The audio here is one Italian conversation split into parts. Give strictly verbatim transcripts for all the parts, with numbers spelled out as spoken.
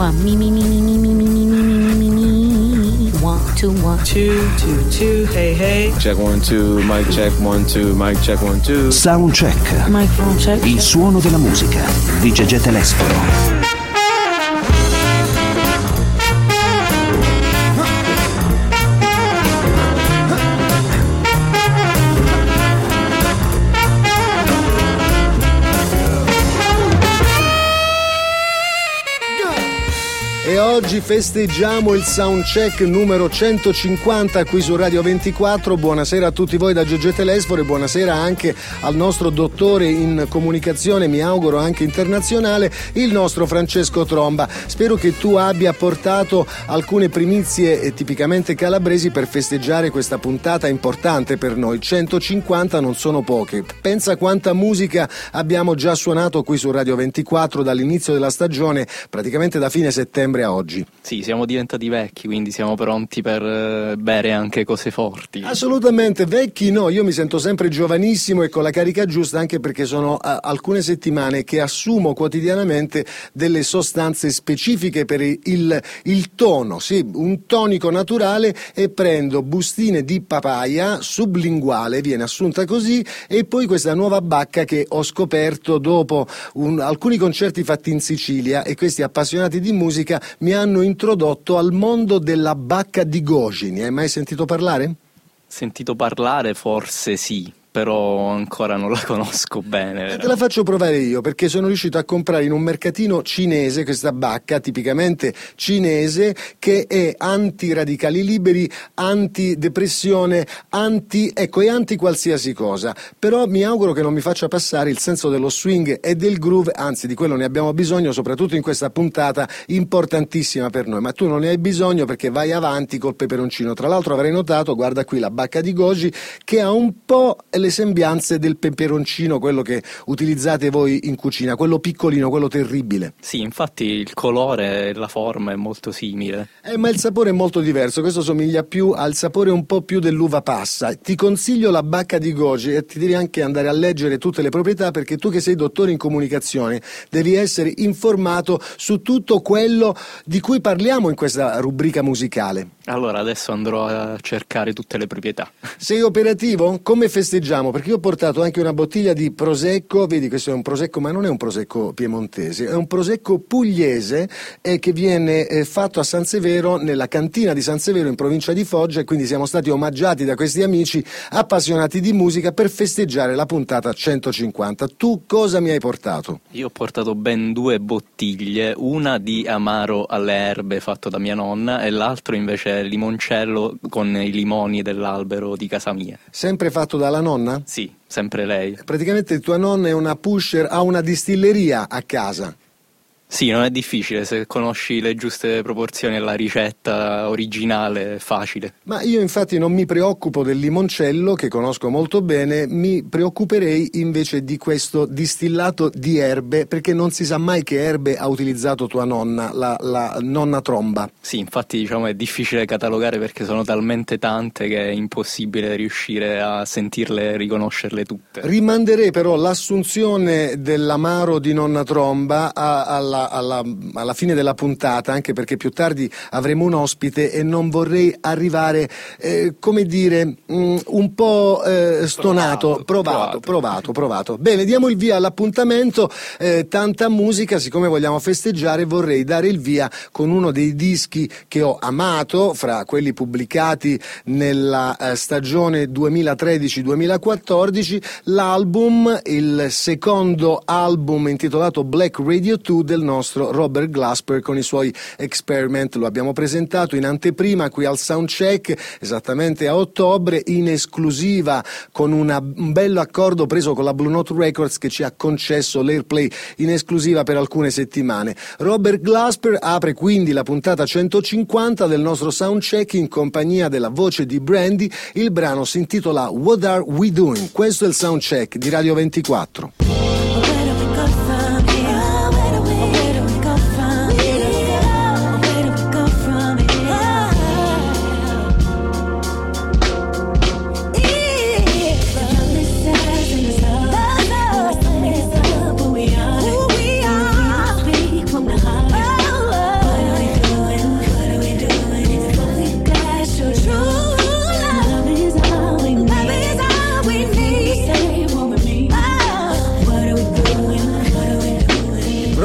one, me, me, me, me, me, me, me, me, me, me, me, one, two, one, two, two, two, hey, hey. Check one, two, mic check one, two, mic check one, two. Sound check. Microphone check. Il suono della musica di Gegè Telesforo. E oggi festeggiamo il soundcheck numero centocinquanta qui su Radio ventiquattro. Buonasera a tutti voi da Gegè Telesforo e buonasera anche al nostro dottore in comunicazione, mi auguro anche internazionale, il nostro Francesco Tromba. Spero che tu abbia portato alcune primizie tipicamente calabresi per festeggiare questa puntata importante per noi. centocinquanta non sono poche. Pensa quanta musica abbiamo già suonato qui su Radio ventiquattro dall'inizio della stagione, praticamente da fine settembre a oggi. Sì, siamo diventati vecchi, quindi siamo pronti per uh, bere anche cose forti. Assolutamente, vecchi no, io mi sento sempre giovanissimo e con la carica giusta, anche perché sono uh, alcune settimane che assumo quotidianamente delle sostanze specifiche per il, il tono, sì, un tonico naturale, e prendo bustine di papaya sublinguale, viene assunta così, e poi questa nuova bacca che ho scoperto dopo un, alcuni concerti fatti in Sicilia, e questi appassionati di musica mi hanno introdotto al mondo della bacca di goji. Ne hai mai sentito parlare? Sentito parlare forse sì, però ancora non la conosco bene. Te la faccio provare io, perché sono riuscito a comprare in un mercatino cinese questa bacca tipicamente cinese, che è anti-radicali liberi, antidepressione, anti ecco e anti qualsiasi cosa. Però mi auguro che non mi faccia passare il senso dello swing e del groove, anzi di quello ne abbiamo bisogno, soprattutto in questa puntata importantissima per noi. Ma tu non ne hai bisogno, perché vai avanti col peperoncino. Tra l'altro avrei notato, guarda qui la bacca di goji, che ha un po' le sembianze del peperoncino, quello che utilizzate voi in cucina, quello piccolino, quello terribile. Sì, infatti il colore e la forma è molto simile. Eh, ma il sapore è molto diverso, questo somiglia più al sapore un po' più dell'uva passa. Ti consiglio la bacca di goji e ti devi anche andare a leggere tutte le proprietà, perché tu che sei dottore in comunicazione devi essere informato su tutto quello di cui parliamo in questa rubrica musicale. Allora adesso andrò a cercare tutte le proprietà. Sei operativo? Come festeggiamo? Perché io ho portato anche una bottiglia di prosecco, vedi, questo è un prosecco, ma non è un prosecco piemontese, è un prosecco pugliese eh, che viene eh, fatto a San Severo, nella cantina di San Severo in provincia di Foggia, e quindi siamo stati omaggiati da questi amici appassionati di musica per festeggiare la puntata centocinquanta. Tu cosa mi hai portato? Io ho portato ben due bottiglie, una di amaro alle erbe fatto da mia nonna e l'altro invece limoncello con i limoni dell'albero di casa mia. Sempre fatto dalla nonna? Sì, sempre lei. Praticamente tua nonna è una pusher, ha una distilleria a casa. Sì, non è difficile, se conosci le giuste proporzioni e la ricetta originale è facile. Ma io infatti non mi preoccupo del limoncello, che conosco molto bene, mi preoccuperei invece di questo distillato di erbe, perché non si sa mai che erbe ha utilizzato tua nonna, la, la nonna Tromba. Sì, infatti diciamo è difficile catalogare, perché sono talmente tante che è impossibile riuscire a sentirle e riconoscerle tutte. Rimanderei però l'assunzione dell'amaro di nonna Tromba a, alla Alla, alla fine della puntata, anche perché più tardi avremo un ospite e non vorrei arrivare eh, come dire mh, un po' eh, stonato. Provato, provato, provato, provato. Bene, diamo il via all'appuntamento. Eh, tanta musica, siccome vogliamo festeggiare, vorrei dare il via con uno dei dischi che ho amato, fra quelli pubblicati nella eh, stagione duemilatredici duemilaquattordici, l'album, il secondo album intitolato Black Radio due del nostro Robert Glasper con i suoi Experiment. Lo abbiamo presentato in anteprima qui al Soundcheck esattamente a ottobre, in esclusiva, con una, un bello accordo preso con la Blue Note Records, che ci ha concesso l'airplay in esclusiva per alcune settimane. Robert Glasper apre quindi la puntata centocinquanta del nostro Soundcheck in compagnia della voce di Brandy. Il brano si intitola What Are We Doing? Questo è il Soundcheck di Radio ventiquattro. From the heart.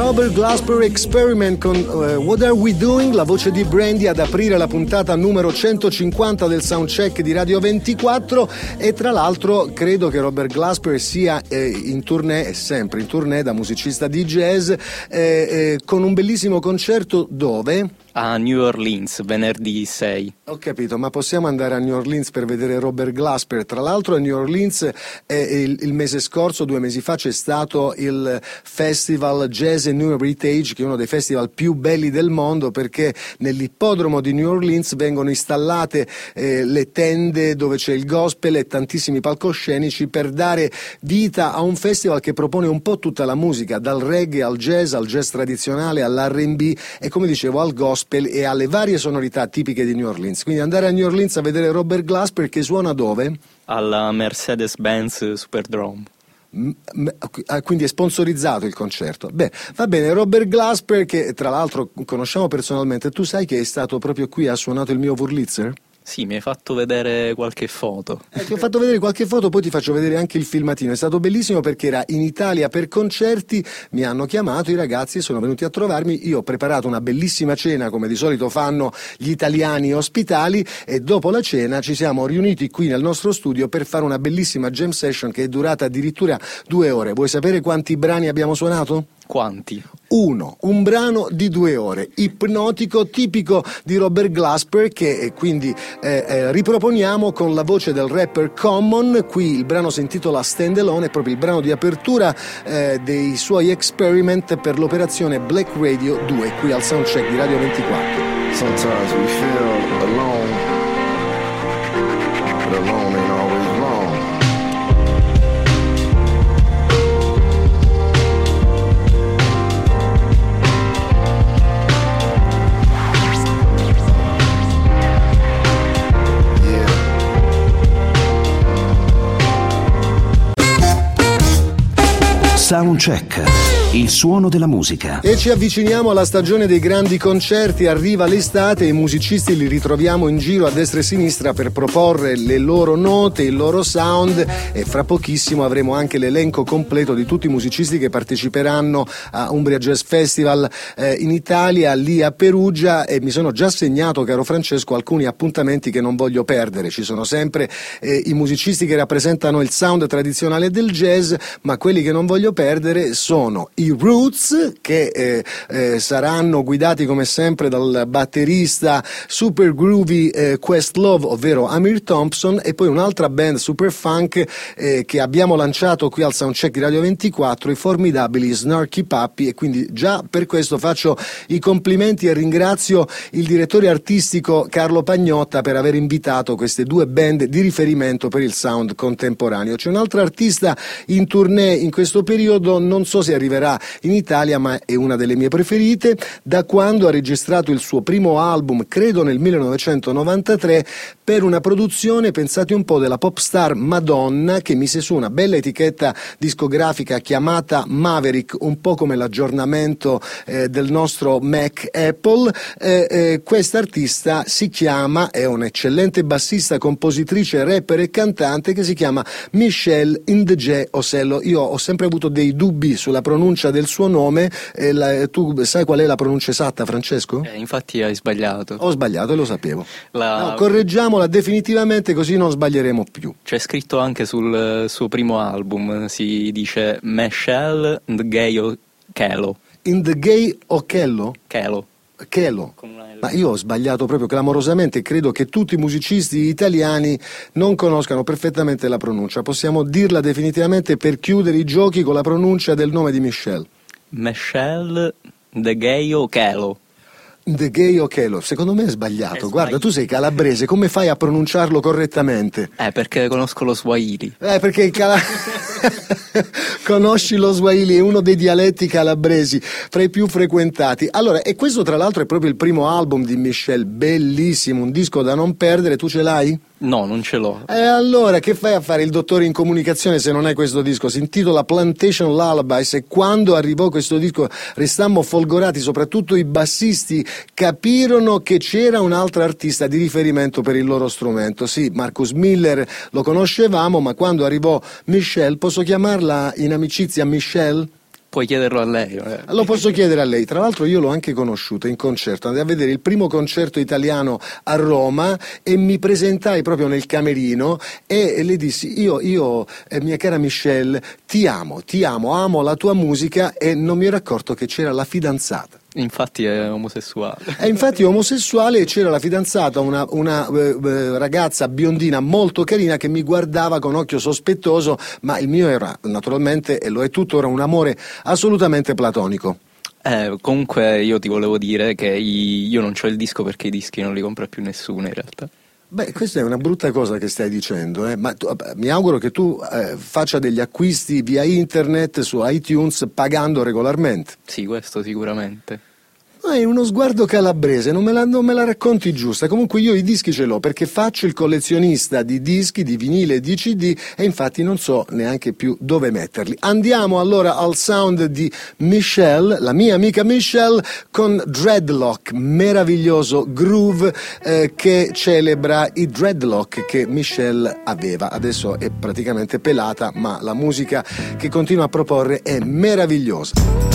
Robert Glasper Experiment con uh, What Are We Doing, la voce di Brandy ad aprire la puntata numero centocinquanta del Soundcheck di Radio ventiquattro. E tra l'altro credo che Robert Glasper sia eh, in tournée, è sempre in tournée da musicista di jazz, eh, eh, con un bellissimo concerto dove? A New Orleans, venerdì sei. Ho capito, ma possiamo andare a New Orleans per vedere Robert Glasper? Tra l'altro a New Orleans eh, il, il mese scorso, due mesi fa, c'è stato il Festival Jazz and New Heritage, che è uno dei festival più belli del mondo, perché nell'ippodromo di New Orleans vengono installate eh, le tende dove c'è il gospel e tantissimi palcoscenici per dare vita a un festival che propone un po' tutta la musica, dal reggae al jazz, al jazz tradizionale, all'R and B e, come dicevo, al gospel e alle varie sonorità tipiche di New Orleans. Quindi andare a New Orleans a vedere Robert Glasper, che suona dove? Alla Mercedes-Benz Superdome. M- m- quindi è sponsorizzato il concerto. Beh, va bene, Robert Glasper, che tra l'altro conosciamo personalmente. Tu sai che è stato proprio qui, ha suonato il mio Wurlitzer? Sì, mi hai fatto vedere qualche foto. Eh, ti ho fatto vedere qualche foto, poi ti faccio vedere anche il filmatino. È stato bellissimo perché era in Italia per concerti, mi hanno chiamato i ragazzi, sono venuti a trovarmi, io ho preparato una bellissima cena come di solito fanno gli italiani ospitali, e dopo la cena ci siamo riuniti qui nel nostro studio per fare una bellissima jam session che è durata addirittura due ore. Vuoi sapere quanti brani abbiamo suonato? Quanti? Uno, un brano di due ore, ipnotico, tipico di Robert Glasper, che eh, quindi eh, eh, riproponiamo con la voce del rapper Common. Qui il brano si intitola Stand Alone, è proprio il brano di apertura eh, dei suoi experiment per l'operazione Black Radio due, qui al Soundcheck di Radio ventiquattro. Sometimes we feel alone, but alone ain't always wrong. Soundcheck, il suono della musica. E ci avviciniamo alla stagione dei grandi concerti, arriva l'estate e i musicisti li ritroviamo in giro a destra e sinistra per proporre le loro note, il loro sound, e fra pochissimo avremo anche l'elenco completo di tutti i musicisti che parteciperanno a Umbria Jazz Festival eh, in Italia, lì a Perugia, e mi sono già segnato, caro Francesco, alcuni appuntamenti che non voglio perdere. Ci sono sempre eh, i musicisti che rappresentano il sound tradizionale del jazz, ma quelli che non voglio perdere sono i Roots, che eh, eh, saranno guidati come sempre dal batterista super groovy eh, Questlove, ovvero Amir Thompson, e poi un'altra band super funk eh, che abbiamo lanciato qui al Soundcheck di Radio ventiquattro, i formidabili Snarky Puppy, e quindi già per questo faccio i complimenti e ringrazio il direttore artistico Carlo Pagnotta per aver invitato queste due band di riferimento per il sound contemporaneo. C'è un'altra artista in tournée in questo periodo, non so se arriverà in Italia, ma è una delle mie preferite, da quando ha registrato il suo primo album, credo nel millenovecentonovantatré, per una produzione, pensate un po', della pop star Madonna, che mise su una bella etichetta discografica chiamata Maverick, un po' come l'aggiornamento eh, del nostro Mac Apple. Eh, eh, questa artista si chiama, è un'eccellente bassista, compositrice, rapper e cantante, che si chiama Michelle Ndje Osello. Io ho sempre avuto dei dubbi sulla pronuncia del suo nome, eh, la, tu sai qual è la pronuncia esatta, Francesco? Eh, infatti hai sbagliato. Ho sbagliato e lo sapevo. La... No, correggiamola definitivamente, così non sbaglieremo più. C'è scritto anche sul suo primo album, si dice Michelle Ndje Osello. Ndje Osello? Kelo. Kelo. Ma io ho sbagliato proprio clamorosamente, credo che tutti i musicisti italiani non conoscano perfettamente la pronuncia. Possiamo dirla definitivamente per chiudere i giochi con la pronuncia del nome di Michelle. Michelle Ndje Osello. Ndje Osello, secondo me è sbagliato. È Guarda, tu sei calabrese, come fai a pronunciarlo correttamente? Eh, perché conosco lo Swahili. Eh, perché il cala... conosci lo Swahili, è uno dei dialetti calabresi fra i più frequentati. Allora, e questo tra l'altro è proprio il primo album di Michelle, bellissimo, un disco da non perdere. Tu ce l'hai? No, non ce l'ho. E allora, che fai a fare il dottore in comunicazione se non hai questo disco? Si intitola Plantation Lullabies, e quando arrivò questo disco restammo folgorati, soprattutto i bassisti capirono che c'era un'altra artista di riferimento per il loro strumento. Sì, Marcus Miller lo conoscevamo, ma quando arrivò Michelle, posso chiamarla in amicizia Michelle? Puoi chiederlo a lei. Eh. Lo posso chiedere a lei. Tra l'altro io l'ho anche conosciuta in concerto, andai a vedere il primo concerto italiano a Roma e mi presentai proprio nel camerino e, e le dissi io, io eh, mia cara Michelle, ti amo, ti amo, amo la tua musica, e non mi ero accorto che c'era la fidanzata. Infatti è omosessuale. E infatti è omosessuale, e c'era la fidanzata, una, una eh, ragazza biondina molto carina che mi guardava con occhio sospettoso, ma il mio era naturalmente, e lo è tuttora, un amore assolutamente platonico. Eh, comunque io ti volevo dire che io non c'ho il disco perché i dischi non li compra più nessuno in realtà. Beh, questa è una brutta cosa che stai dicendo, eh? Ma tu, mi auguro che tu eh, faccia degli acquisti via internet su iTunes pagando regolarmente. Sì, questo sicuramente. Hai uno sguardo calabrese, non me, la, non me la racconti giusta. Comunque io i dischi ce l'ho perché faccio il collezionista di dischi, di vinile e di C D, e infatti non so neanche più dove metterli. Andiamo allora al sound di Michelle, la mia amica Michelle, con Dreadlock, meraviglioso groove eh, che celebra i dreadlock che Michelle aveva. Adesso è praticamente pelata, ma la musica che continua a proporre è meravigliosa.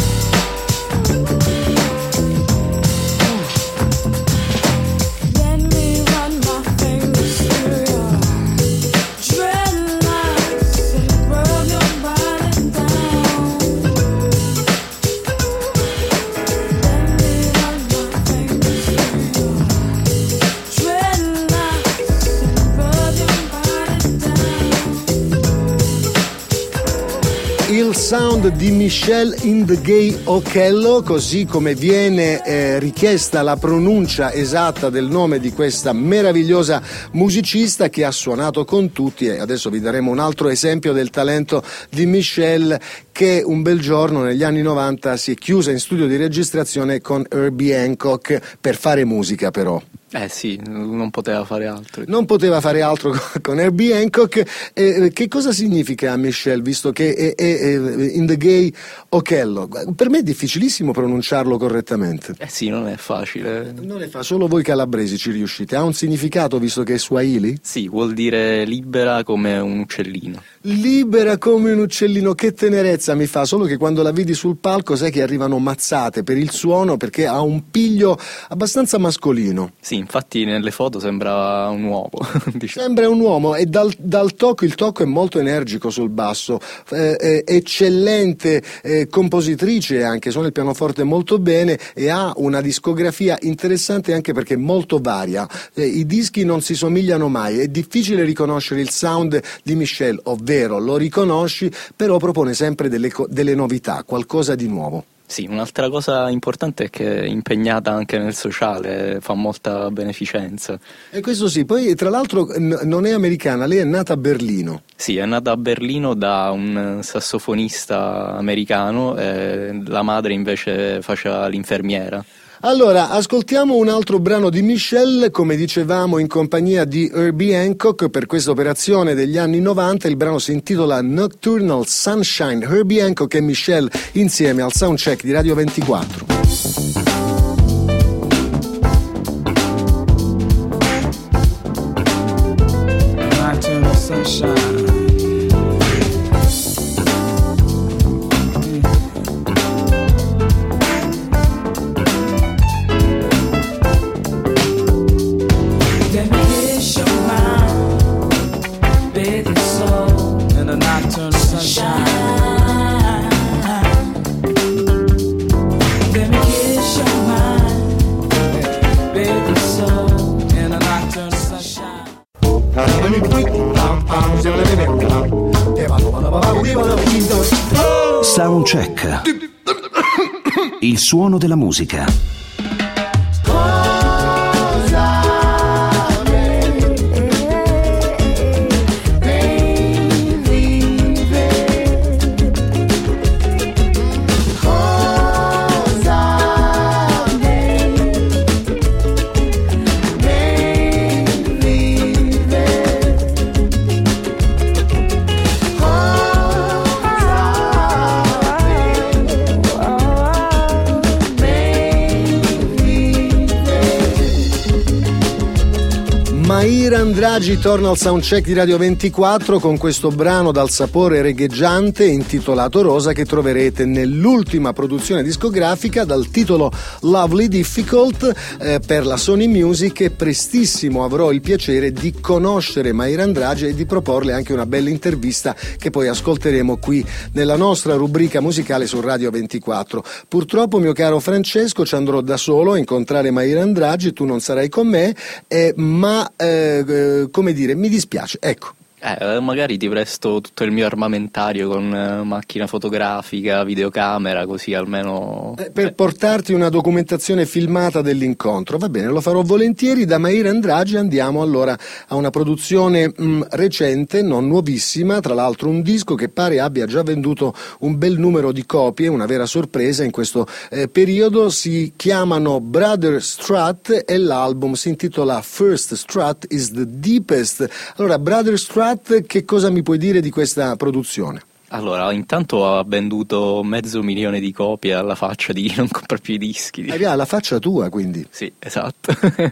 Il sound di Michelle in the Gay Okello, così come viene eh, richiesta la pronuncia esatta del nome di questa meravigliosa musicista che ha suonato con tutti, e adesso vi daremo un altro esempio del talento di Michelle, che un bel giorno negli anni novanta si è chiusa in studio di registrazione con Herbie Hancock per fare musica, però. Eh sì, non poteva fare altro. Non poteva fare altro con Herbie Hancock. Eh, che cosa significa Michelle, visto che è, è, è in the Gay Okello? Per me è difficilissimo pronunciarlo correttamente. Eh sì, non è facile. Non è facile, solo voi calabresi ci riuscite. Ha un significato, visto che è Swahili? Sì, vuol dire libera come un uccellino. Libera come un uccellino, che tenerezza mi fa, solo che quando la vedi sul palco sai che arrivano mazzate per il suono, perché ha un piglio abbastanza mascolino. Sì, infatti nelle foto sembra un uomo. Diciamo. Sembra un uomo, e dal, dal tocco, il tocco è molto energico sul basso, eh, eh, eccellente eh, compositrice anche, suona il pianoforte molto bene e ha una discografia interessante anche perché molto varia. Eh, i dischi non si somigliano mai, è difficile riconoscere il sound di Michelle, ovvero lo riconosci, però propone sempre delle, delle novità, qualcosa di nuovo. Sì, un'altra cosa importante è che è impegnata anche nel sociale, fa molta beneficenza. E questo sì, poi tra l'altro n- non è americana, lei è nata a Berlino. Sì, è nata a Berlino da un sassofonista americano, e la madre invece faceva l'infermiera. Allora, ascoltiamo un altro brano di Michelle, come dicevamo in compagnia di Herbie Hancock per questa operazione degli anni novanta. Il brano si intitola Nocturnal Sunshine. Herbie Hancock e Michelle insieme al soundcheck di Radio ventiquattro. Nocturnal Sunshine. Soundcheck. Il suono della musica. Maira Andragi torna al soundcheck di Radio ventiquattro con questo brano dal sapore regheggiante intitolato Rosa, che troverete nell'ultima produzione discografica dal titolo Lovely Difficult eh, per la Sony Music, e prestissimo avrò il piacere di conoscere Maira Andragi e di proporle anche una bella intervista che poi ascolteremo qui nella nostra rubrica musicale su Radio ventiquattro. Purtroppo, mio caro Francesco, ci andrò da solo a incontrare Maira Andragi, tu non sarai con me, eh, ma eh, eh, come dire, mi dispiace, ecco. Eh, magari ti presto tutto il mio armamentario con eh, macchina fotografica, videocamera, così almeno... Eh, per portarti una documentazione filmata dell'incontro. Va bene, lo farò volentieri. Da Maira Andragi andiamo allora a una produzione mh, recente, non nuovissima, tra l'altro un disco che pare abbia già venduto un bel numero di copie, una vera sorpresa in questo eh, periodo. Si chiamano Brother Strut e l'album si intitola First Strut is the Deepest. Allora, Brother Strut, che cosa mi puoi dire di questa produzione? Allora, intanto ha venduto mezzo milione di copie, alla faccia di chi non compra più i dischi. Ah, la faccia tua, quindi. Sì, esatto.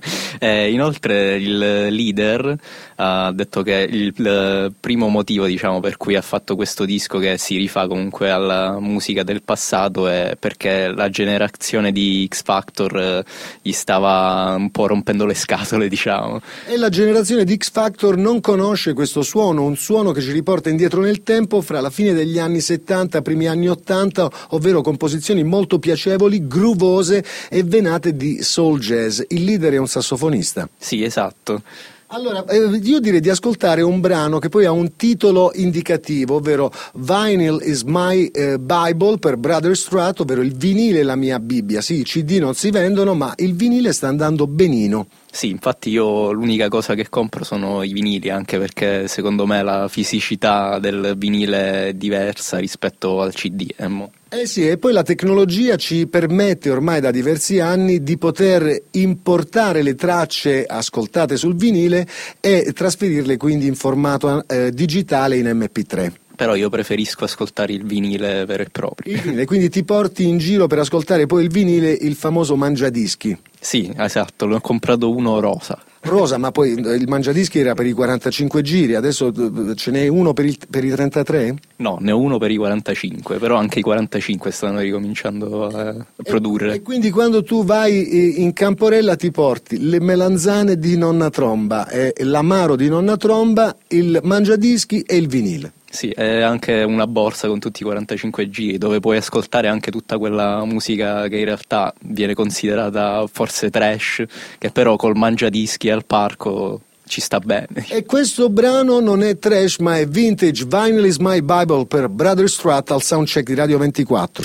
eh, inoltre il leader ha detto che il, il primo motivo, diciamo, per cui ha fatto questo disco, che si rifà comunque alla musica del passato, è perché la generazione di X Factor eh, gli stava un po' rompendo le scatole, diciamo. E la generazione di X Factor non conosce questo suono, un suono che ci riporta indietro nel tempo, fra la fine degli anni settanta, primi anni ottanta, ovvero composizioni molto piacevoli, groovose e venate di soul jazz. Il leader è un sassofonista. Sì, esatto. Allora, eh, io direi di ascoltare un brano che poi ha un titolo indicativo, ovvero Vinyl is my eh, Bible per Brother Strut, ovvero il vinile è la mia Bibbia. Sì, i C D non si vendono, ma il vinile sta andando benino. Sì, infatti io l'unica cosa che compro sono i vinili, anche perché secondo me la fisicità del vinile è diversa rispetto al C D. Eh, mo. Eh sì, e poi la tecnologia ci permette ormai da diversi anni di poter importare le tracce ascoltate sul vinile e trasferirle quindi in formato eh, digitale in M P tre. Però io preferisco ascoltare il vinile vero e proprio. Il vinile, quindi ti porti in giro per ascoltare poi il vinile, il famoso mangiadischi. Sì, esatto, l'ho comprato uno rosa. Rosa, ma poi il mangiadischi era per i quarantacinque giri, adesso ce n'è uno per, il, per i trentatré? No, ne ho uno per i quarantacinque, però anche i quarantacinque stanno ricominciando a produrre. E, e quindi quando tu vai in Camporella ti porti le melanzane di Nonna Tromba, eh, l'amaro di Nonna Tromba, il mangiadischi e il vinile. Sì, è anche una borsa con tutti i quarantacinque giri, dove puoi ascoltare anche tutta quella musica che in realtà viene considerata forse trash, che però col mangiadischi al parco ci sta bene. E questo brano non è trash, ma è vintage. Vinyl is my Bible per Brother Strut al soundcheck di Radio ventiquattro.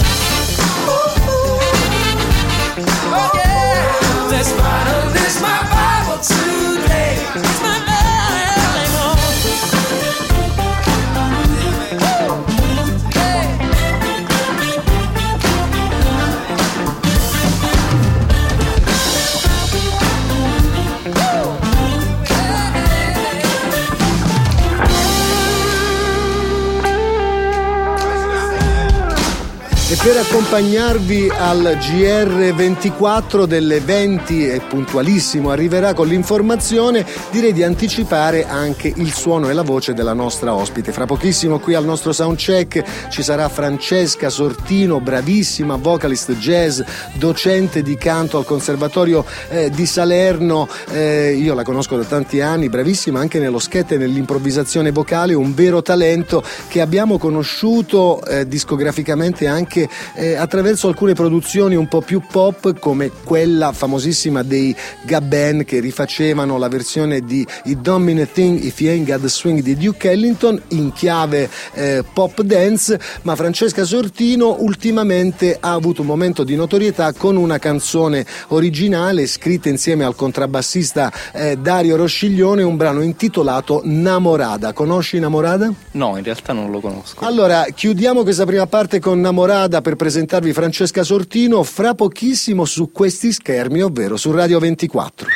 E per accompagnarvi al G R ventiquattro delle venti, e puntualissimo arriverà con l'informazione, direi di anticipare anche il suono e la voce della nostra ospite. Fra pochissimo qui al nostro soundcheck ci sarà Francesca Sortino, bravissima vocalist jazz, docente di canto al Conservatorio eh, di Salerno. Eh, io la conosco da tanti anni, bravissima anche nello sketch e nell'improvvisazione vocale, un vero talento che abbiamo conosciuto eh, discograficamente anche Eh, attraverso alcune produzioni un po' più pop, come quella famosissima dei Gabben, che rifacevano la versione di It Don't Mean a Thing If You Ain't Got the Swing di Duke Ellington in chiave eh, pop dance. Ma Francesca Sortino ultimamente ha avuto un momento di notorietà con una canzone originale scritta insieme al contrabbassista eh, Dario Rosciglione, un brano intitolato Namorada. Conosci Namorada? No, in realtà non lo conosco. Allora chiudiamo questa prima parte con Namorada per presentarvi Francesca Sortino fra pochissimo su questi schermi, ovvero su Radio ventiquattro.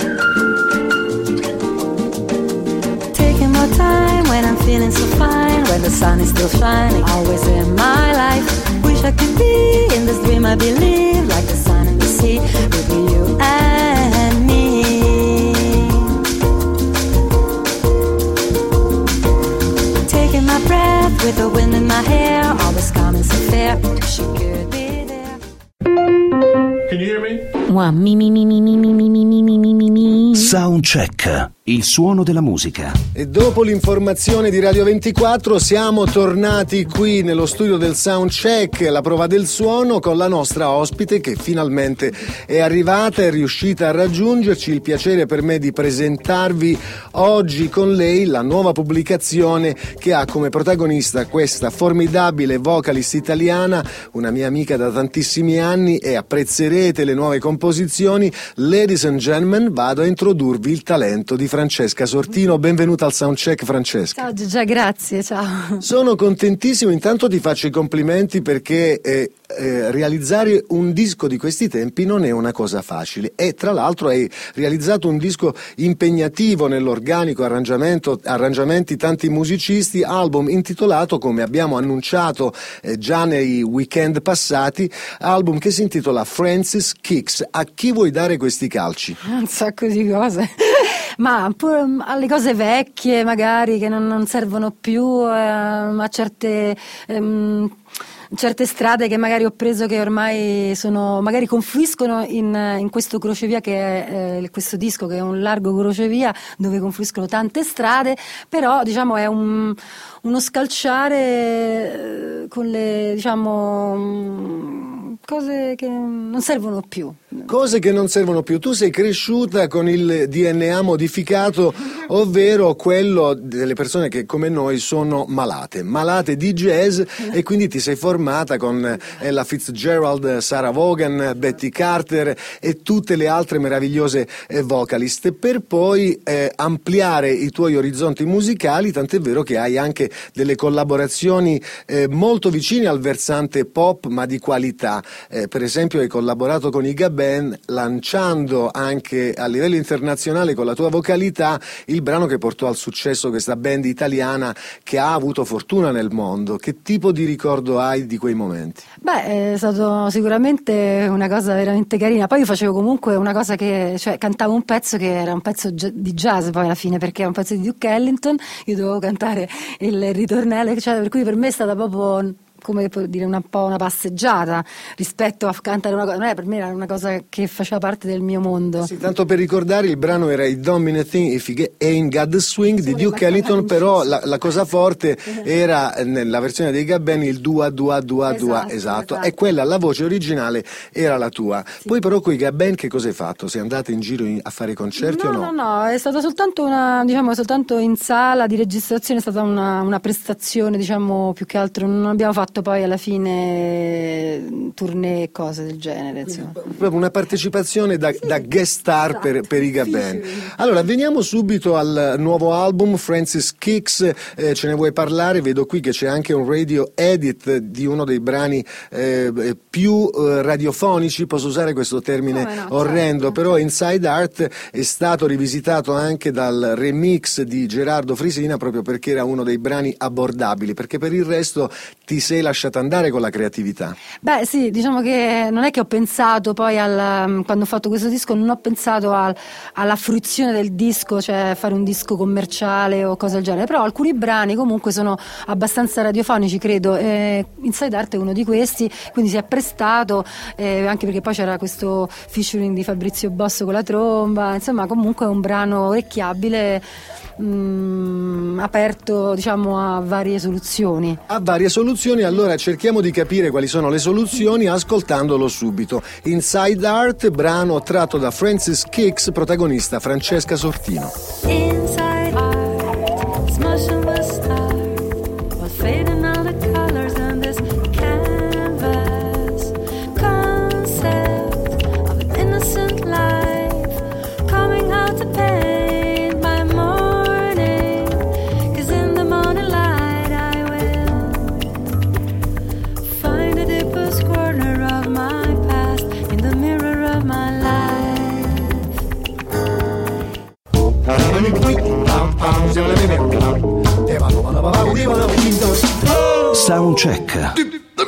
Taking my time when I'm feeling so fine. when the sun is still shining, always in my life. Wish I could be in this dream I believe, like the sun and the sea, with you and me. Taking my breath with the wind in my hair, always calm and so fair, she could be there. Can you hear me? One, me, me, me, me, me, me, me, me, me, me, me, me. Soundcheck, il suono della musica. E dopo l'informazione di Radio ventiquattro siamo tornati qui nello studio del Soundcheck, la prova del suono, con la nostra ospite che finalmente è arrivata, è riuscita a raggiungerci. Il piacere per me di presentarvi oggi con lei la nuova pubblicazione che ha come protagonista questa formidabile vocalist italiana, una mia amica da tantissimi anni, e apprezzerete le nuove composizioni. Ladies and gentlemen, vado a introdurvi il talento di Francesca Sortino. Benvenuta al Soundcheck, Francesca. Ciao Giugia, grazie, ciao. Sono contentissimo, intanto ti faccio i complimenti perché eh, eh, realizzare un disco di questi tempi non è una cosa facile, e tra l'altro hai realizzato un disco impegnativo nell'organico, arrangiamento, arrangiamenti, tanti musicisti, album intitolato, come abbiamo annunciato eh, già nei weekend passati, album che si intitola Francis Kicks. A chi vuoi dare questi calci? Un sacco di cose. Ma pure alle cose vecchie magari che non, non servono più, eh, a certe ehm, certe strade che magari ho preso, che ormai sono magari confluiscono in, in questo crocevia che è eh, questo disco, che è un largo crocevia dove confluiscono tante strade, però diciamo è un, uno scalciare eh, con le, diciamo, cose che non servono più. Cose che non servono più. Tu sei cresciuta con il D N A modificato, ovvero quello delle persone che come noi sono malate, malate di jazz, e quindi ti sei formata con Ella Fitzgerald, Sarah Vaughan, Betty Carter e tutte le altre meravigliose eh, vocalist, per poi eh, ampliare i tuoi orizzonti musicali, tant'è vero che hai anche delle collaborazioni eh, molto vicine al versante pop, ma di qualità. Eh, per esempio hai collaborato con i Gabben, lanciando anche a livello internazionale con la tua vocalità il brano che portò al successo questa band italiana che ha avuto fortuna nel mondo. Che tipo di ricordo hai di quei momenti? Beh, è stato sicuramente una cosa veramente carina. Poi io facevo comunque una cosa che, cioè cantavo un pezzo che era un pezzo di jazz poi alla fine, perché era un pezzo di Duke Ellington, io dovevo cantare il ritornello, cioè, per cui per me è stata proprio, come dire, un po' una passeggiata rispetto a cantare una cosa. Non è, per me era una cosa che faceva parte del mio mondo. Sì, tanto per ricordare, il brano era I Don't Mean a Thing If You Ain't Got the Swing di Duke Ellington, però la, la cosa forte era nella versione dei Gabben il dua dua dua dua, esatto, esatto, e quella, la voce originale, era la tua. Sì. Poi però con i Gabben che cosa hai fatto? Sei andata in giro a fare concerti no, o no? No, no, è stata soltanto una, diciamo, soltanto in sala di registrazione, è stata una, una prestazione, diciamo, più che altro. Non abbiamo fatto poi alla fine tournée e cose del genere, insomma. Proprio una partecipazione da, sì, da guest star, esatto, per, per i Gabben. Sì, sì. Allora veniamo subito al nuovo album Francis Kicks, eh, ce ne vuoi parlare? Vedo qui che c'è anche un radio edit di uno dei brani eh, più eh, radiofonici, posso usare questo termine no, no, orrendo, certo. Però Inside Art è stato rivisitato anche dal remix di Gerardo Frisina, proprio perché era uno dei brani abbordabili, perché per il resto ti sei lasciata andare con la creatività. Beh sì, diciamo che non è che ho pensato poi al, quando ho fatto questo disco, non ho pensato al, alla fruizione del disco, cioè fare un disco commerciale o cose del genere, però alcuni brani comunque sono abbastanza radiofonici, credo. eh, Inside Art è uno di questi, quindi si è prestato, eh, anche perché poi c'era questo featuring di Fabrizio Bosso con la tromba, insomma comunque è un brano orecchiabile, mh, aperto, diciamo, a varie soluzioni. A varie soluzioni, allora cerchiamo di capire quali sono le soluzioni ascoltandolo subito. Inside Art, brano tratto da Francis Kicks, protagonista Francesca Sortino. Inside art, smashing the star, while fading all the colors on this canvas. Concept of an innocent life, coming out to paint my morning. 'Cause in the morning light I will find the deepest corner of my past in the mirror of my life. Siamo le Soundcheck.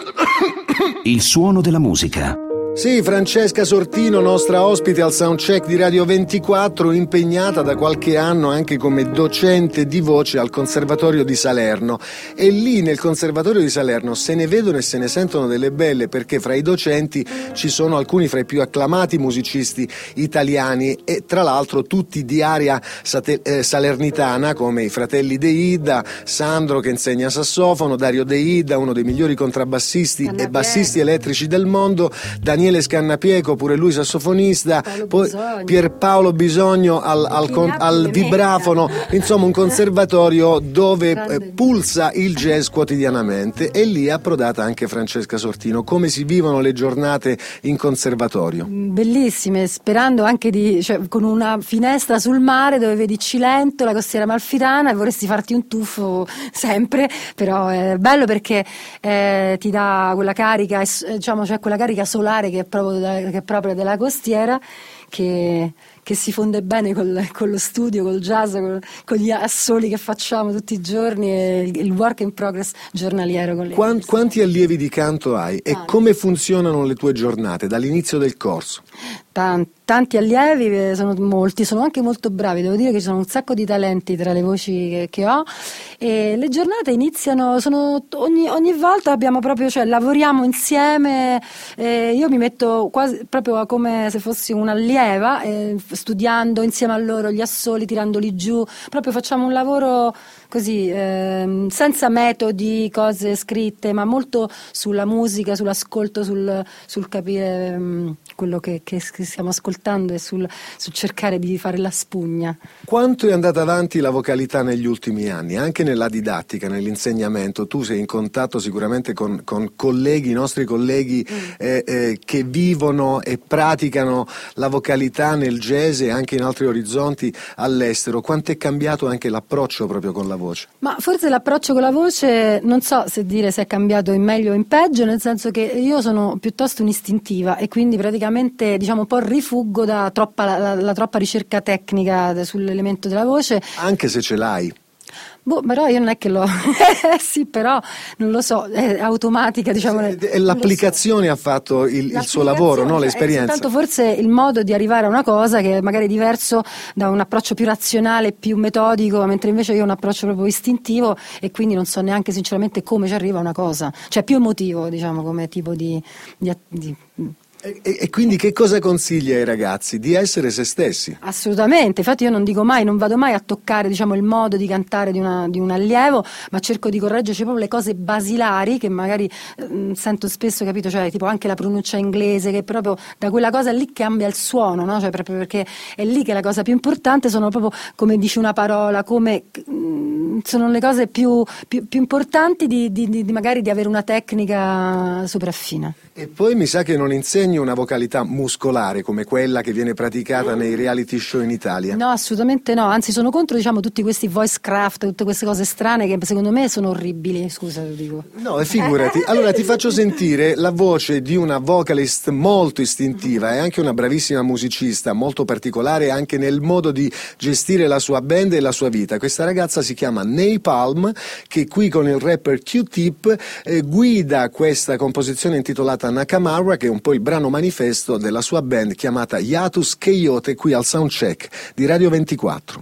Il suono della musica. Sì, Francesca Sortino, nostra ospite al Soundcheck di Radio ventiquattro, impegnata da qualche anno anche come docente di voce al Conservatorio di Salerno. E lì nel Conservatorio di Salerno se ne vedono e se ne sentono delle belle, perché fra i docenti ci sono alcuni fra i più acclamati musicisti italiani e tra l'altro tutti di area sate- eh, salernitana, come i fratelli De Ida, Sandro che insegna sassofono, Dario De Ida, uno dei migliori contrabbassisti Cannapiego. e bassisti elettrici del mondo, Daniele Scannapieco, pure lui sassofonista, poi Bisogno. Pierpaolo Bisogno al, al, con, al vibrafono, insomma un conservatorio dove eh, pulsa il jazz quotidianamente. E lì è approdata anche Francesca Sortino. Come si vivono le giornate in conservatorio? Bellissime, sperando anche di, cioè, con una finestra sul mare dove vedi Cilento, la costiera amalfitana, e vorresti farti un tuffo sempre, però è bello perché eh, ti dà quella carica, diciamo, cioè quella carica solare che Che è, proprio da, che è proprio della costiera, che, che si fonde bene col, con lo studio, col jazz, col, con gli assoli che facciamo tutti i giorni e il, il work in progress giornaliero con le Quant, quanti allievi di canto hai e ah. come funzionano le tue giornate dall'inizio del corso? Tanti, tanti allievi, sono molti, sono anche molto bravi, devo dire che ci sono un sacco di talenti tra le voci che, che ho, e le giornate iniziano, sono, ogni, ogni volta abbiamo proprio, cioè lavoriamo insieme, eh, io mi metto quasi proprio come se fossi un'allieva, eh, studiando insieme a loro gli assoli, tirandoli giù, proprio facciamo un lavoro così, eh, senza metodi, cose scritte, ma molto sulla musica, sull'ascolto, sul, sul capire um, quello che, che stiamo ascoltando e sul, sul cercare di fare la spugna. Quanto è andata avanti la vocalità negli ultimi anni, anche nella didattica, nell'insegnamento? Tu sei in contatto sicuramente con, con colleghi, i nostri colleghi mm. eh, eh, che vivono e praticano la vocalità nel jazz e anche in altri orizzonti all'estero. Quanto è cambiato anche l'approccio proprio con la voce? Ma forse l'approccio con la voce, non so se dire se è cambiato in meglio o in peggio, nel senso che io sono piuttosto un'istintiva e quindi praticamente, diciamo, un po' rifuggo da troppa, la, la, la troppa ricerca tecnica sull'elemento della voce. Anche se ce l'hai. Boh, però io non è che l'ho, sì, però non lo so, è automatica, diciamo. Sì, l'applicazione so. ha fatto il, il suo lavoro, no? L'esperienza. Tanto forse il modo di arrivare a una cosa che è magari diverso da un approccio più razionale, più metodico, mentre invece io ho un approccio proprio istintivo e quindi non so neanche sinceramente come ci arriva una cosa, cioè più emotivo, diciamo, come tipo di, di, di E, e quindi che cosa consigli ai ragazzi? Di essere se stessi? Assolutamente, infatti io non dico mai, non vado mai a toccare, diciamo, il modo di cantare di, una, di un allievo, ma cerco di correggerci proprio le cose basilari che magari eh, sento spesso, capito, cioè tipo anche la pronuncia inglese, che proprio da quella cosa lì cambia il suono, no? Cioè proprio perché è lì che la cosa più importante sono proprio come dici una parola, come mh, sono le cose più, più, più importanti di, di, di magari di avere una tecnica sopraffina. E poi mi sa che non insegni una vocalità muscolare come quella che viene praticata nei reality show in Italia. No, assolutamente no, anzi sono contro, diciamo, tutti questi voice craft, tutte queste cose strane che secondo me sono orribili, scusa lo dico. No, e figurati. Allora ti faccio sentire la voce di una vocalist molto istintiva e anche una bravissima musicista, molto particolare anche nel modo di gestire la sua band e la sua vita. Questa ragazza si chiama Napalm, che qui con il rapper Q-Tip eh, guida questa composizione intitolata Nakamura, che è un po' il brano manifesto della sua band chiamata Yatus Coyote, qui al Soundcheck di Radio ventiquattro.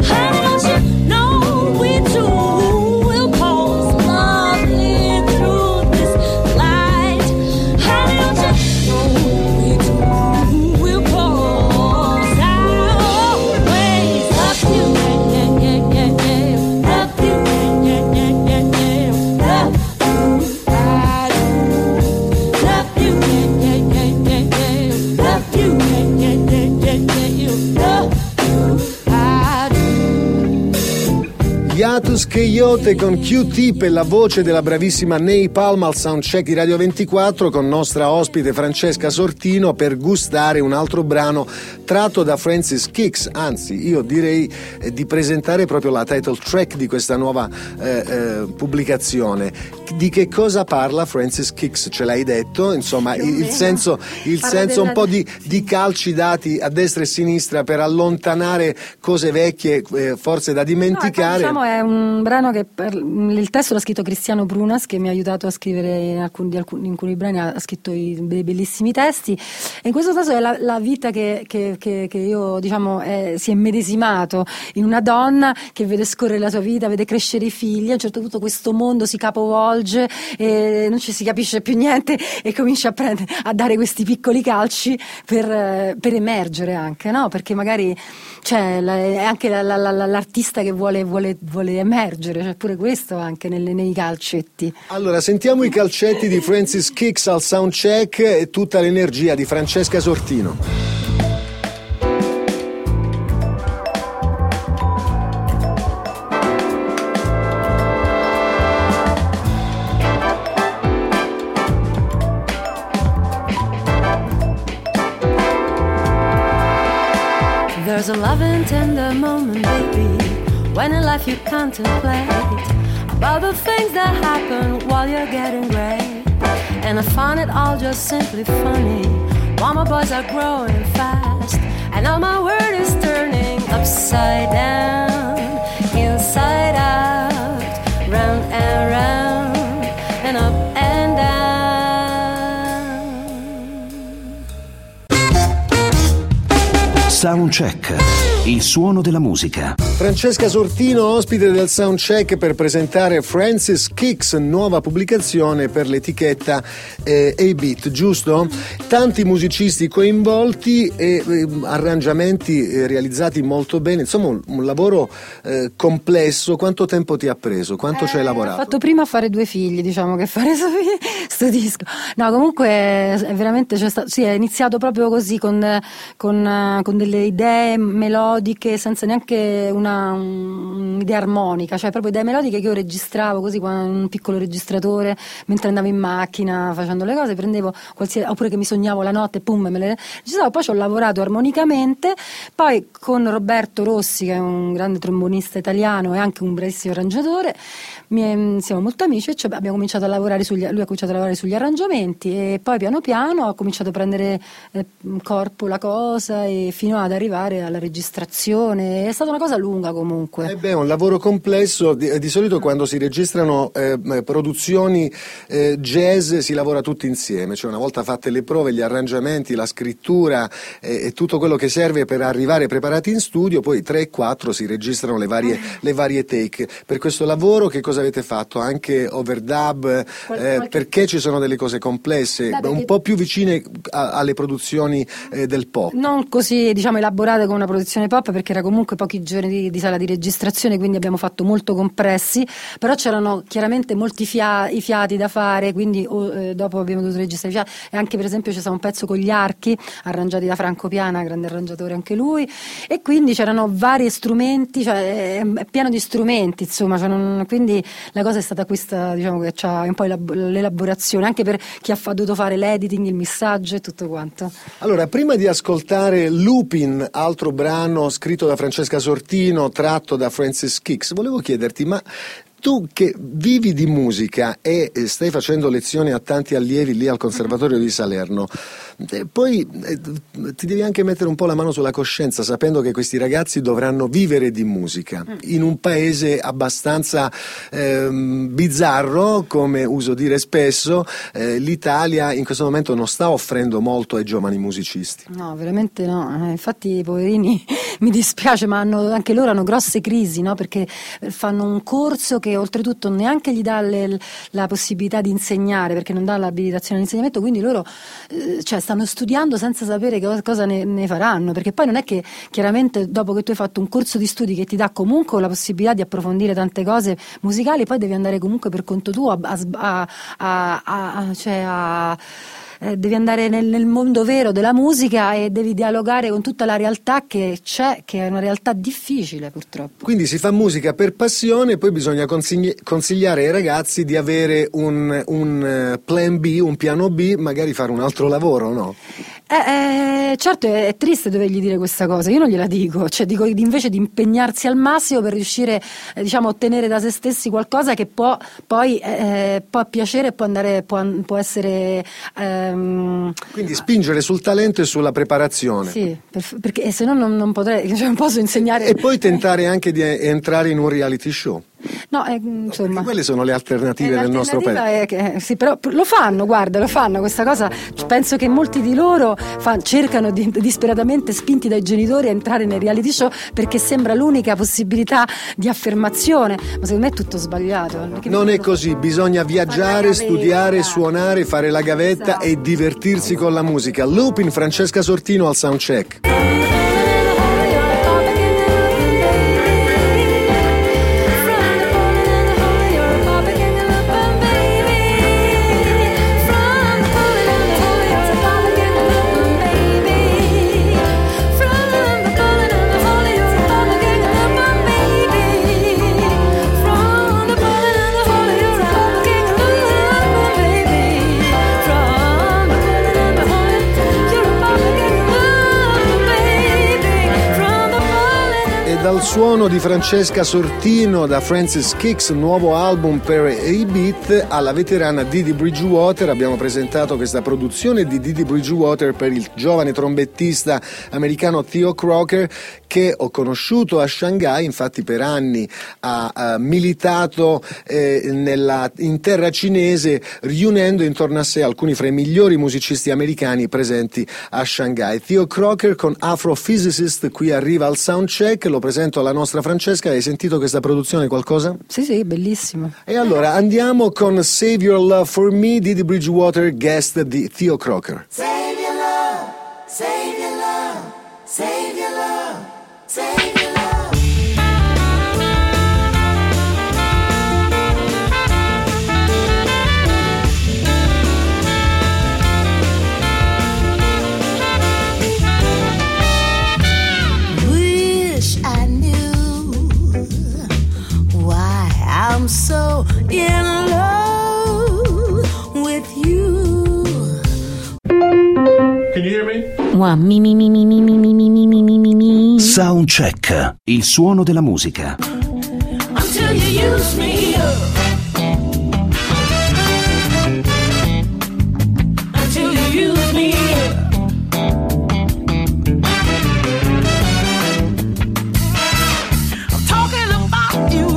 Yatus Coyote con Q-Tip e la voce della bravissima Napalm al Soundcheck di Radio ventiquattro con nostra ospite Francesca Sortino per gustare un altro brano tratto da Francis Kicks, anzi io direi eh, di presentare proprio la title track di questa nuova eh, eh, pubblicazione. di che cosa parla Francis Kicks? Ce l'hai detto, insomma, il, il senso, il senso della... un po' di, di calci dati a destra e a sinistra per allontanare cose vecchie, eh, forse da dimenticare. No, diciamo è un brano che per, il testo l'ha scritto Cristiano Prunas, che mi ha aiutato a scrivere in alcuni, di alcuni, in alcuni brani, ha scritto i, dei bellissimi testi, e in questo caso è la, la vita che, che, che, che io diciamo è, si è medesimato in una donna che vede scorrere la sua vita, vede crescere i figli, a un certo punto questo mondo si capovolge e non ci si capisce più niente e comincia a, prendere, a dare questi piccoli calci per, per emergere anche, no? Perché magari c'è la, è anche la, la, la, l'artista che vuole, vuole, vuole emergere, c'è pure questo anche nelle, nei calcetti. Allora sentiamo i calcetti di Francis Kicks al soundcheck e tutta l'energia di Francesca Sortino. There's a love and tender moment, baby, when in life you contemplate about the things that happen while you're getting great. And I find it all just simply funny, while my boys are growing fast, and all my world is turning upside down, inside out, round and round, and up and down. Soundcheck, il suono della musica. Francesca Sortino, ospite del Soundcheck per presentare Francis Kicks, nuova pubblicazione per l'etichetta eh, A-Beat, giusto? Tanti musicisti coinvolti e eh, arrangiamenti eh, realizzati molto bene, insomma un, un lavoro eh, complesso. Quanto tempo ti ha preso? Quanto eh, ci hai lavorato? Ho fatto prima a fare due figli, diciamo, che fare questo disco. No, comunque è veramente c'è stato, sì, è iniziato proprio così, con, con, con delle idee melodiche, senza neanche una, un'idea armonica, cioè proprio idee melodiche che io registravo così con un piccolo registratore mentre andavo in macchina facendo le cose, prendevo qualsiasi, oppure che mi sognavo la notte, pum, me le registravo. Poi ci ho lavorato armonicamente, poi con Roberto Rossi, che è un grande trombonista italiano e anche un bravissimo arrangiatore, mi, siamo molto amici e cioè, abbiamo cominciato a lavorare sugli, lui ha cominciato a lavorare sugli arrangiamenti e poi piano piano ho cominciato a prendere eh, corpo la cosa e fino ad arrivare alla registrazione. È stata una cosa lunga comunque. Eh beh, un lavoro complesso. Di, di solito quando si registrano eh, produzioni eh, jazz si lavora tutti insieme, cioè una volta fatte le prove, gli arrangiamenti, la scrittura eh, e tutto quello che serve per arrivare preparati in studio, poi tre e quattro si registrano le varie, le varie take. Per questo lavoro che cosa avete fatto? Anche overdub? Qual- eh, qualche... Perché ci sono delle cose complesse, Beh, perché... un po' più vicine a, alle produzioni eh, del pop? Non così, diciamo, elaborate come una produzione pop, perché era comunque pochi giorni di, di sala di registrazione, quindi abbiamo fatto molto compressi, però c'erano chiaramente molti fia- i fiati da fare, quindi oh, eh, dopo abbiamo dovuto registrare i fiati, e anche per esempio c'è stato un pezzo con gli archi arrangiati da Franco Piana, grande arrangiatore anche lui, e quindi c'erano vari strumenti, cioè è, è pieno di strumenti, insomma, cioè non, quindi la cosa è stata questa, diciamo, che c'ha un po' elab- l'elaborazione anche per chi ha fa- dovuto fare l'editing, il missaggio e tutto quanto. Allora, prima di ascoltare Lupin, altro brano scritto da Francesca Sortino, tratto da Francis Kicks, volevo chiederti, ma tu che vivi di musica e stai facendo lezioni a tanti allievi lì al Conservatorio di Salerno, eh, poi eh, ti devi anche mettere un po' la mano sulla coscienza, sapendo che questi ragazzi dovranno vivere di musica in un paese abbastanza ehm, bizzarro, come uso dire spesso. eh, l'Italia in questo momento non sta offrendo molto ai giovani musicisti. No, veramente no, eh, infatti i poverini mi dispiace, ma hanno, anche loro hanno grosse crisi, no? Perché fanno un corso che oltretutto neanche gli dà le, la possibilità di insegnare, perché non dà l'abilitazione all'insegnamento, quindi loro eh, cioè stanno studiando senza sapere che cosa ne, ne faranno, perché poi non è che chiaramente dopo che tu hai fatto un corso di studi che ti dà comunque la possibilità di approfondire tante cose musicali, poi devi andare comunque per conto tuo a, a, a, a, a, cioè a Eh, devi andare nel, nel mondo vero della musica e devi dialogare con tutta la realtà che c'è, che è una realtà difficile purtroppo. Quindi si fa musica per passione, poi bisogna consigli- consigliare ai ragazzi di avere un, un plan B, un piano B, magari fare un altro lavoro, no? Eh, eh, certo è, è triste dovergli dire questa cosa, io non gliela dico, cioè dico di, invece di impegnarsi al massimo per riuscire eh, diciamo a ottenere da se stessi qualcosa che può poi eh, può piacere, può andare, può, può essere ehm... quindi spingere sul talento e sulla preparazione. Sì, per, perché se no non, non potrei, cioè non posso insegnare. E poi tentare anche di entrare in un reality show. No, eh, insomma, perché quelle sono le alternative eh, del nostro paese. È che, sì, però lo fanno, guarda, lo fanno questa cosa. Penso che molti di loro fa, cercano di, disperatamente, spinti dai genitori, a entrare nei reality show perché sembra l'unica possibilità di affermazione, ma secondo me è tutto sbagliato. Che non è così, bisogna viaggiare, studiare, suonare, fare la gavetta, esatto, e divertirsi con la musica. Looping, Francesca Sortino al Soundcheck. Dal suono di Francesca Sortino, da Francis Kicks, nuovo album per A-Beat, alla veterana Didi Bridgewater. Abbiamo presentato questa produzione di Didi Bridgewater per il giovane trombettista americano Theo Croker, che ho conosciuto a Shanghai. Infatti per anni ha, ha militato eh, nella, in terra cinese, riunendo intorno a sé alcuni fra i migliori musicisti americani presenti a Shanghai. Theo Croker con Afrophysicist qui arriva al Soundcheck. Lo presento alla nostra Francesca. Hai sentito questa produzione, qualcosa? Sì, sì, bellissimo. E allora andiamo con Save Your Love for Me, Didi Bridgewater, guest di Theo Croker. Save your love, save your love, save your love, save your love. I'm so in love with you. Can you hear me? Wow, mi mi mi mi mi mi mi mi mi mi mi mi. Soundcheck, il suono della musica. Until you use me up. Until you use me up. I'm talking about you.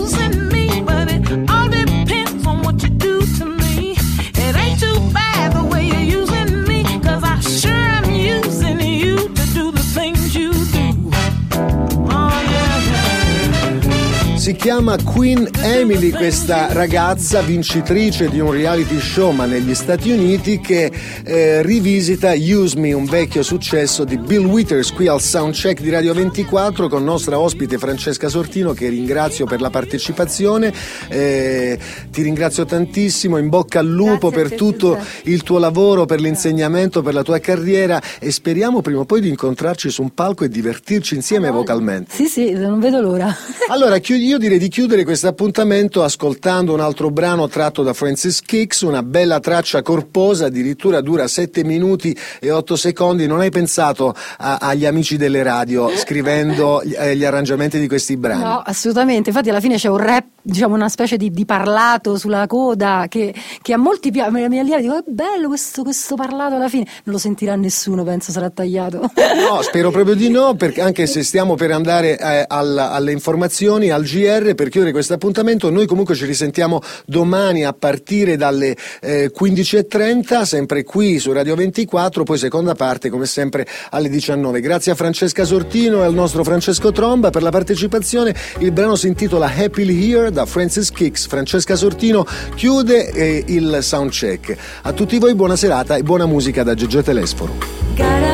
Si chiama Queen Emily questa ragazza vincitrice di un reality show ma negli Stati Uniti, che eh, rivisita Use Me, un vecchio successo di Bill Withers, qui al Soundcheck di Radio ventiquattro con nostra ospite Francesca Sortino, che ringrazio per la partecipazione. Eh, ti ringrazio tantissimo, in bocca al lupo Grazie per tutto il tuo lavoro, per l'insegnamento, per la tua carriera, e speriamo prima o poi di incontrarci su un palco e divertirci insieme allora, vocalmente. Sì, sì, non vedo l'ora. Allora, chiudi. Io direi di chiudere questo appuntamento ascoltando un altro brano tratto da Francis Kicks, una bella traccia corposa, addirittura dura sette minuti e otto secondi. Non hai pensato a, agli amici delle radio scrivendo gli, eh, gli arrangiamenti di questi brani? No, assolutamente. Infatti alla fine c'è un rap, diciamo una specie di, di parlato sulla coda che, che a molti piace. Mi allievi dico è bello questo, questo parlato alla fine. Non lo sentirà nessuno, penso sarà tagliato. No, spero proprio di no, perché anche se stiamo per andare eh, alla, alle informazioni, al G R, per chiudere questo appuntamento, noi comunque ci risentiamo domani a partire dalle eh, quindici e trenta, sempre qui su Radio ventiquattro, poi seconda parte come sempre alle diciannove. Grazie a Francesca Sortino e al nostro Francesco Tromba per la partecipazione. Il brano si intitola Happily Here da Francis Kicks. Francesca Sortino chiude eh, il Soundcheck. A tutti voi buona serata e buona musica da Gigi Telesforo.